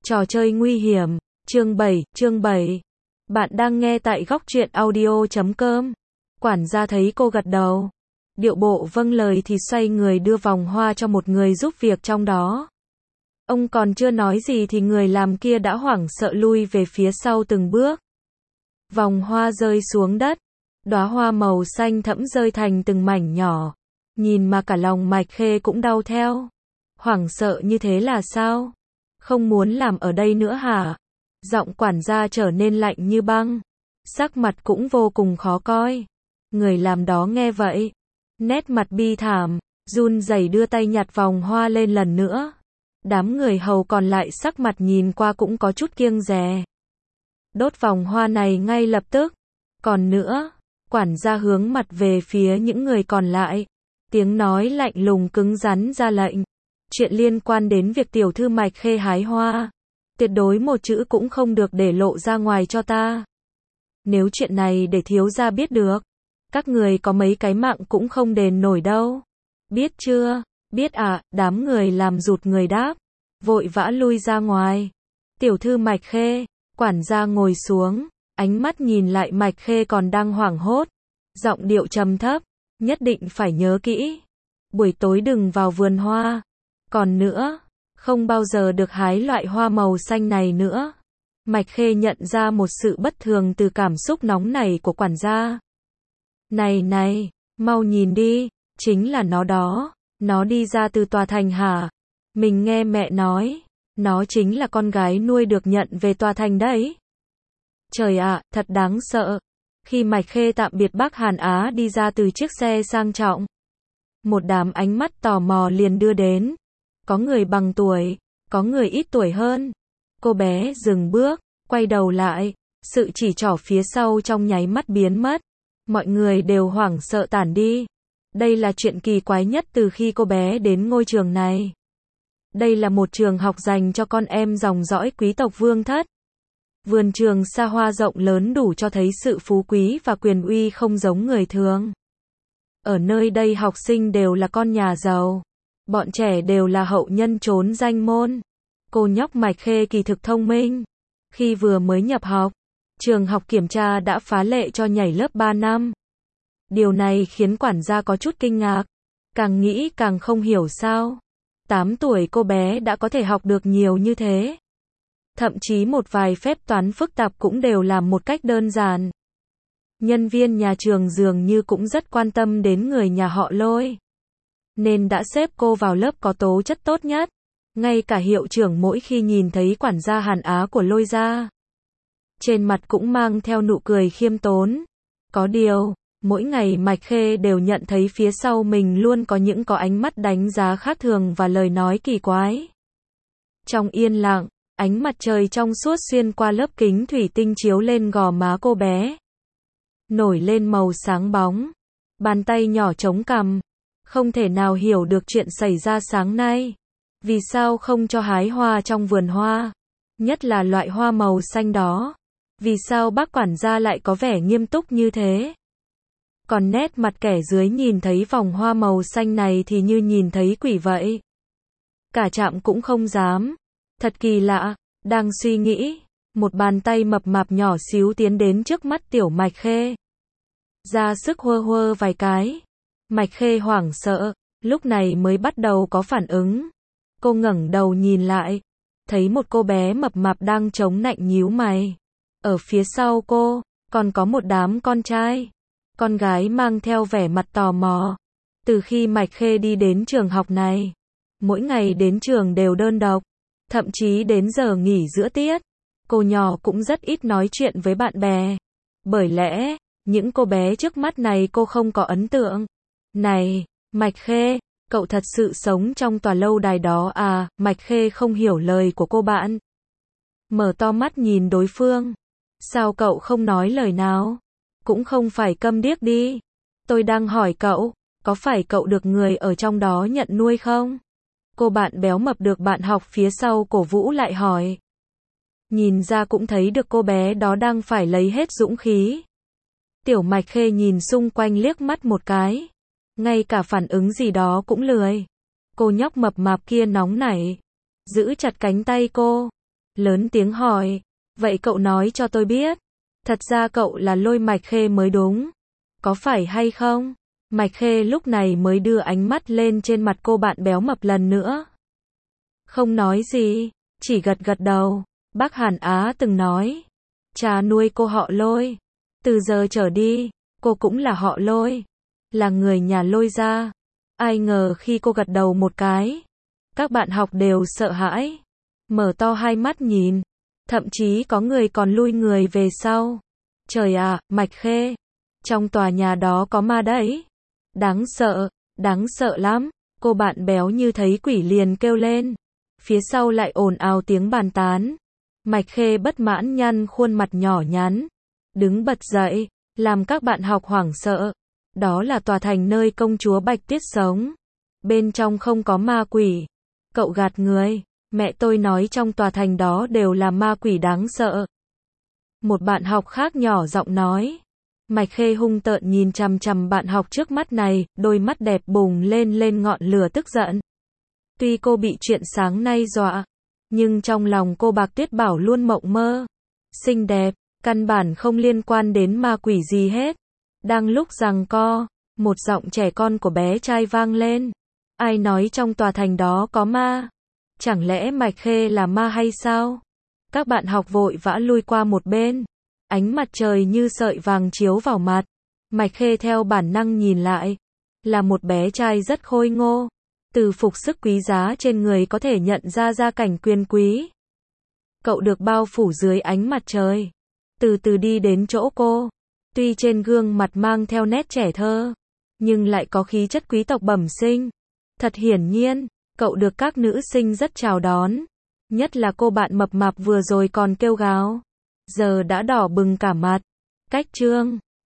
Trò chơi nguy hiểm, chương 7. Bạn đang nghe tại góc truyện audio.com. Quản gia thấy cô gật đầu, điệu bộ vâng lời thì xoay người đưa vòng hoa cho một người giúp việc trong đó. Ông còn chưa nói gì thì người làm kia đã hoảng sợ lui về phía sau từng bước. Vòng hoa rơi xuống đất, đóa hoa màu xanh thẫm rơi thành từng mảnh nhỏ. Nhìn mà cả lòng Mạch Khê cũng đau theo. Hoảng sợ như thế là sao? Không muốn làm ở đây nữa hả? Giọng quản gia trở nên lạnh như băng. Sắc mặt cũng vô cùng khó coi. Người làm đó nghe vậy, nét mặt bi thảm, run rẩy đưa tay nhặt vòng hoa lên lần nữa. Đám người hầu còn lại sắc mặt nhìn qua cũng có chút kiêng dè. Đốt vòng hoa này ngay lập tức. Còn nữa, quản gia hướng mặt về phía những người còn lại. Tiếng nói lạnh lùng cứng rắn ra lệnh. Chuyện liên quan đến việc tiểu thư Mạch Khê hái hoa, tuyệt đối một chữ cũng không được để lộ ra ngoài cho ta. Nếu chuyện này để thiếu gia biết được, các người có mấy cái mạng cũng không đền nổi đâu. Biết chưa? Biết ạ, đám người làm rụt người đáp, vội vã lui ra ngoài. Tiểu thư Mạch Khê, quản gia ngồi xuống, ánh mắt nhìn lại Mạch Khê còn đang hoảng hốt, giọng điệu trầm thấp, nhất định phải nhớ kỹ. Buổi tối đừng vào vườn hoa. Còn nữa, không bao giờ được hái loại hoa màu xanh này nữa. Mạch Khê nhận ra một sự bất thường từ cảm xúc nóng nảy của quản gia. Này, mau nhìn đi, chính là nó đó, nó đi ra từ tòa thành hả? Mình nghe mẹ nói, nó chính là con gái nuôi được nhận về tòa thành đấy. Trời ạ, thật đáng sợ. Khi Mạch Khê tạm biệt bác Hàn Á đi ra từ chiếc xe sang trọng, một đám ánh mắt tò mò liền đưa đến. Có người bằng tuổi, có người ít tuổi hơn. Cô bé dừng bước, quay đầu lại, sự chỉ trỏ phía sau trong nháy mắt biến mất. Mọi người đều hoảng sợ tản đi. Đây là chuyện kỳ quái nhất từ khi cô bé đến ngôi trường này. Đây là một trường học dành cho con em dòng dõi quý tộc vương thất. Vườn trường xa hoa rộng lớn đủ cho thấy sự phú quý và quyền uy không giống người thường. Ở nơi đây học sinh đều là con nhà giàu. Bọn trẻ đều là hậu nhân trốn danh môn. Cô nhóc Mạch Khê kỳ thực thông minh. Khi vừa mới nhập học, trường học kiểm tra đã phá lệ cho nhảy lớp 3 năm. Điều này khiến quản gia có chút kinh ngạc. Càng nghĩ càng không hiểu sao. 8 tuổi cô bé đã có thể học được nhiều như thế. Thậm chí một vài phép toán phức tạp cũng đều làm một cách đơn giản. Nhân viên nhà trường dường như cũng rất quan tâm đến người nhà họ Lôi, nên đã xếp cô vào lớp có tố chất tốt nhất. Ngay cả hiệu trưởng mỗi khi nhìn thấy quản gia Hàn Á của Lôi gia, trên mặt cũng mang theo nụ cười khiêm tốn. Có điều, mỗi ngày Mạch Khê đều nhận thấy phía sau mình luôn có những ánh mắt đánh giá khác thường và lời nói kỳ quái. Trong yên lặng, ánh mặt trời trong suốt xuyên qua lớp kính thủy tinh chiếu lên gò má cô bé, nổi lên màu sáng bóng. Bàn tay nhỏ chống cằm. Không thể nào hiểu được chuyện xảy ra sáng nay. Vì sao không cho hái hoa trong vườn hoa? Nhất là loại hoa màu xanh đó. Vì sao bác quản gia lại có vẻ nghiêm túc như thế? Còn nét mặt kẻ dưới nhìn thấy vòng hoa màu xanh này thì như nhìn thấy quỷ vậy. Cả chạm cũng không dám. Thật kỳ lạ. Đang suy nghĩ, một bàn tay mập mạp nhỏ xíu tiến đến trước mắt tiểu Mạch Khê. Ra sức huơ vài cái. Mạch Khê hoảng sợ, lúc này mới bắt đầu có phản ứng. Cô ngẩng đầu nhìn lại, thấy một cô bé mập mạp đang chống nạnh nhíu mày. Ở phía sau cô, còn có một đám con trai, con gái mang theo vẻ mặt tò mò. Từ khi Mạch Khê đi đến trường học này, mỗi ngày đến trường đều đơn độc, thậm chí đến giờ nghỉ giữa tiết, cô nhỏ cũng rất ít nói chuyện với bạn bè. Bởi lẽ, những cô bé trước mắt này cô không có ấn tượng. Này, Mạch Khê, cậu thật sự sống trong tòa lâu đài đó à? Mạch Khê không hiểu lời của cô bạn. Mở to mắt nhìn đối phương. Sao cậu không nói lời nào? Cũng không phải câm điếc đi. Tôi đang hỏi cậu, có phải cậu được người ở trong đó nhận nuôi không? Cô bạn béo mập được bạn học phía sau cổ vũ lại hỏi. Nhìn ra cũng thấy được cô bé đó đang phải lấy hết dũng khí. Tiểu Mạch Khê nhìn xung quanh liếc mắt một cái. Ngay cả phản ứng gì đó cũng lười. Cô nhóc mập mạp kia nóng nảy, giữ chặt cánh tay cô. lớn tiếng hỏi, vậy cậu nói cho tôi biết, thật ra cậu là Lôi Mạch Khê mới đúng, có phải hay không? Mạch Khê lúc này mới đưa ánh mắt lên trên mặt cô bạn béo mập lần nữa. Không nói gì, chỉ gật gật đầu. Bác Hàn Á từng nói, cha nuôi cô họ Lôi, từ giờ trở đi, cô cũng là họ Lôi, là người nhà Lôi gia. Ai ngờ khi cô gật đầu một cái, các bạn học đều sợ hãi, mở to hai mắt nhìn, thậm chí có người còn lui người về sau. Trời ạ, Mạch Khê, trong tòa nhà đó có ma đấy. Đáng sợ lắm. Cô bạn béo như thấy quỷ liền kêu lên. Phía sau lại ồn ào tiếng bàn tán. Mạch Khê bất mãn nhăn khuôn mặt nhỏ nhắn, đứng bật dậy, làm các bạn học hoảng sợ. Đó là tòa thành nơi công chúa Bạch Tuyết sống. Bên trong không có ma quỷ. Cậu gạt người. Mẹ tôi nói trong tòa thành đó đều là ma quỷ đáng sợ. Một bạn học khác nhỏ giọng nói. Mạch Khê hung tợn nhìn chằm chằm bạn học trước mắt này, đôi mắt đẹp bùng lên ngọn lửa tức giận. Tuy cô bị chuyện sáng nay dọa, nhưng trong lòng cô Bạc Tuyết Bảo luôn mộng mơ. Xinh đẹp, căn bản không liên quan đến ma quỷ gì hết. Đang lúc giằng co, một giọng trẻ con của bé trai vang lên. Ai nói trong tòa thành đó có ma? Chẳng lẽ Mạch Khê là ma hay sao? Các bạn học vội vã lui qua một bên. Ánh mặt trời như sợi vàng chiếu vào mặt. Mạch Khê theo bản năng nhìn lại. Là một bé trai rất khôi ngô. Từ phục sức quý giá trên người có thể nhận ra gia cảnh quyền quý. Cậu được bao phủ dưới ánh mặt trời. Từ từ đi đến chỗ cô. Tuy trên gương mặt mang theo nét trẻ thơ, nhưng lại có khí chất quý tộc bẩm sinh. Thật hiển nhiên, cậu được các nữ sinh rất chào đón. Nhất là cô bạn mập mạp vừa rồi còn kêu gào. Giờ đã đỏ bừng cả mặt. Cách chương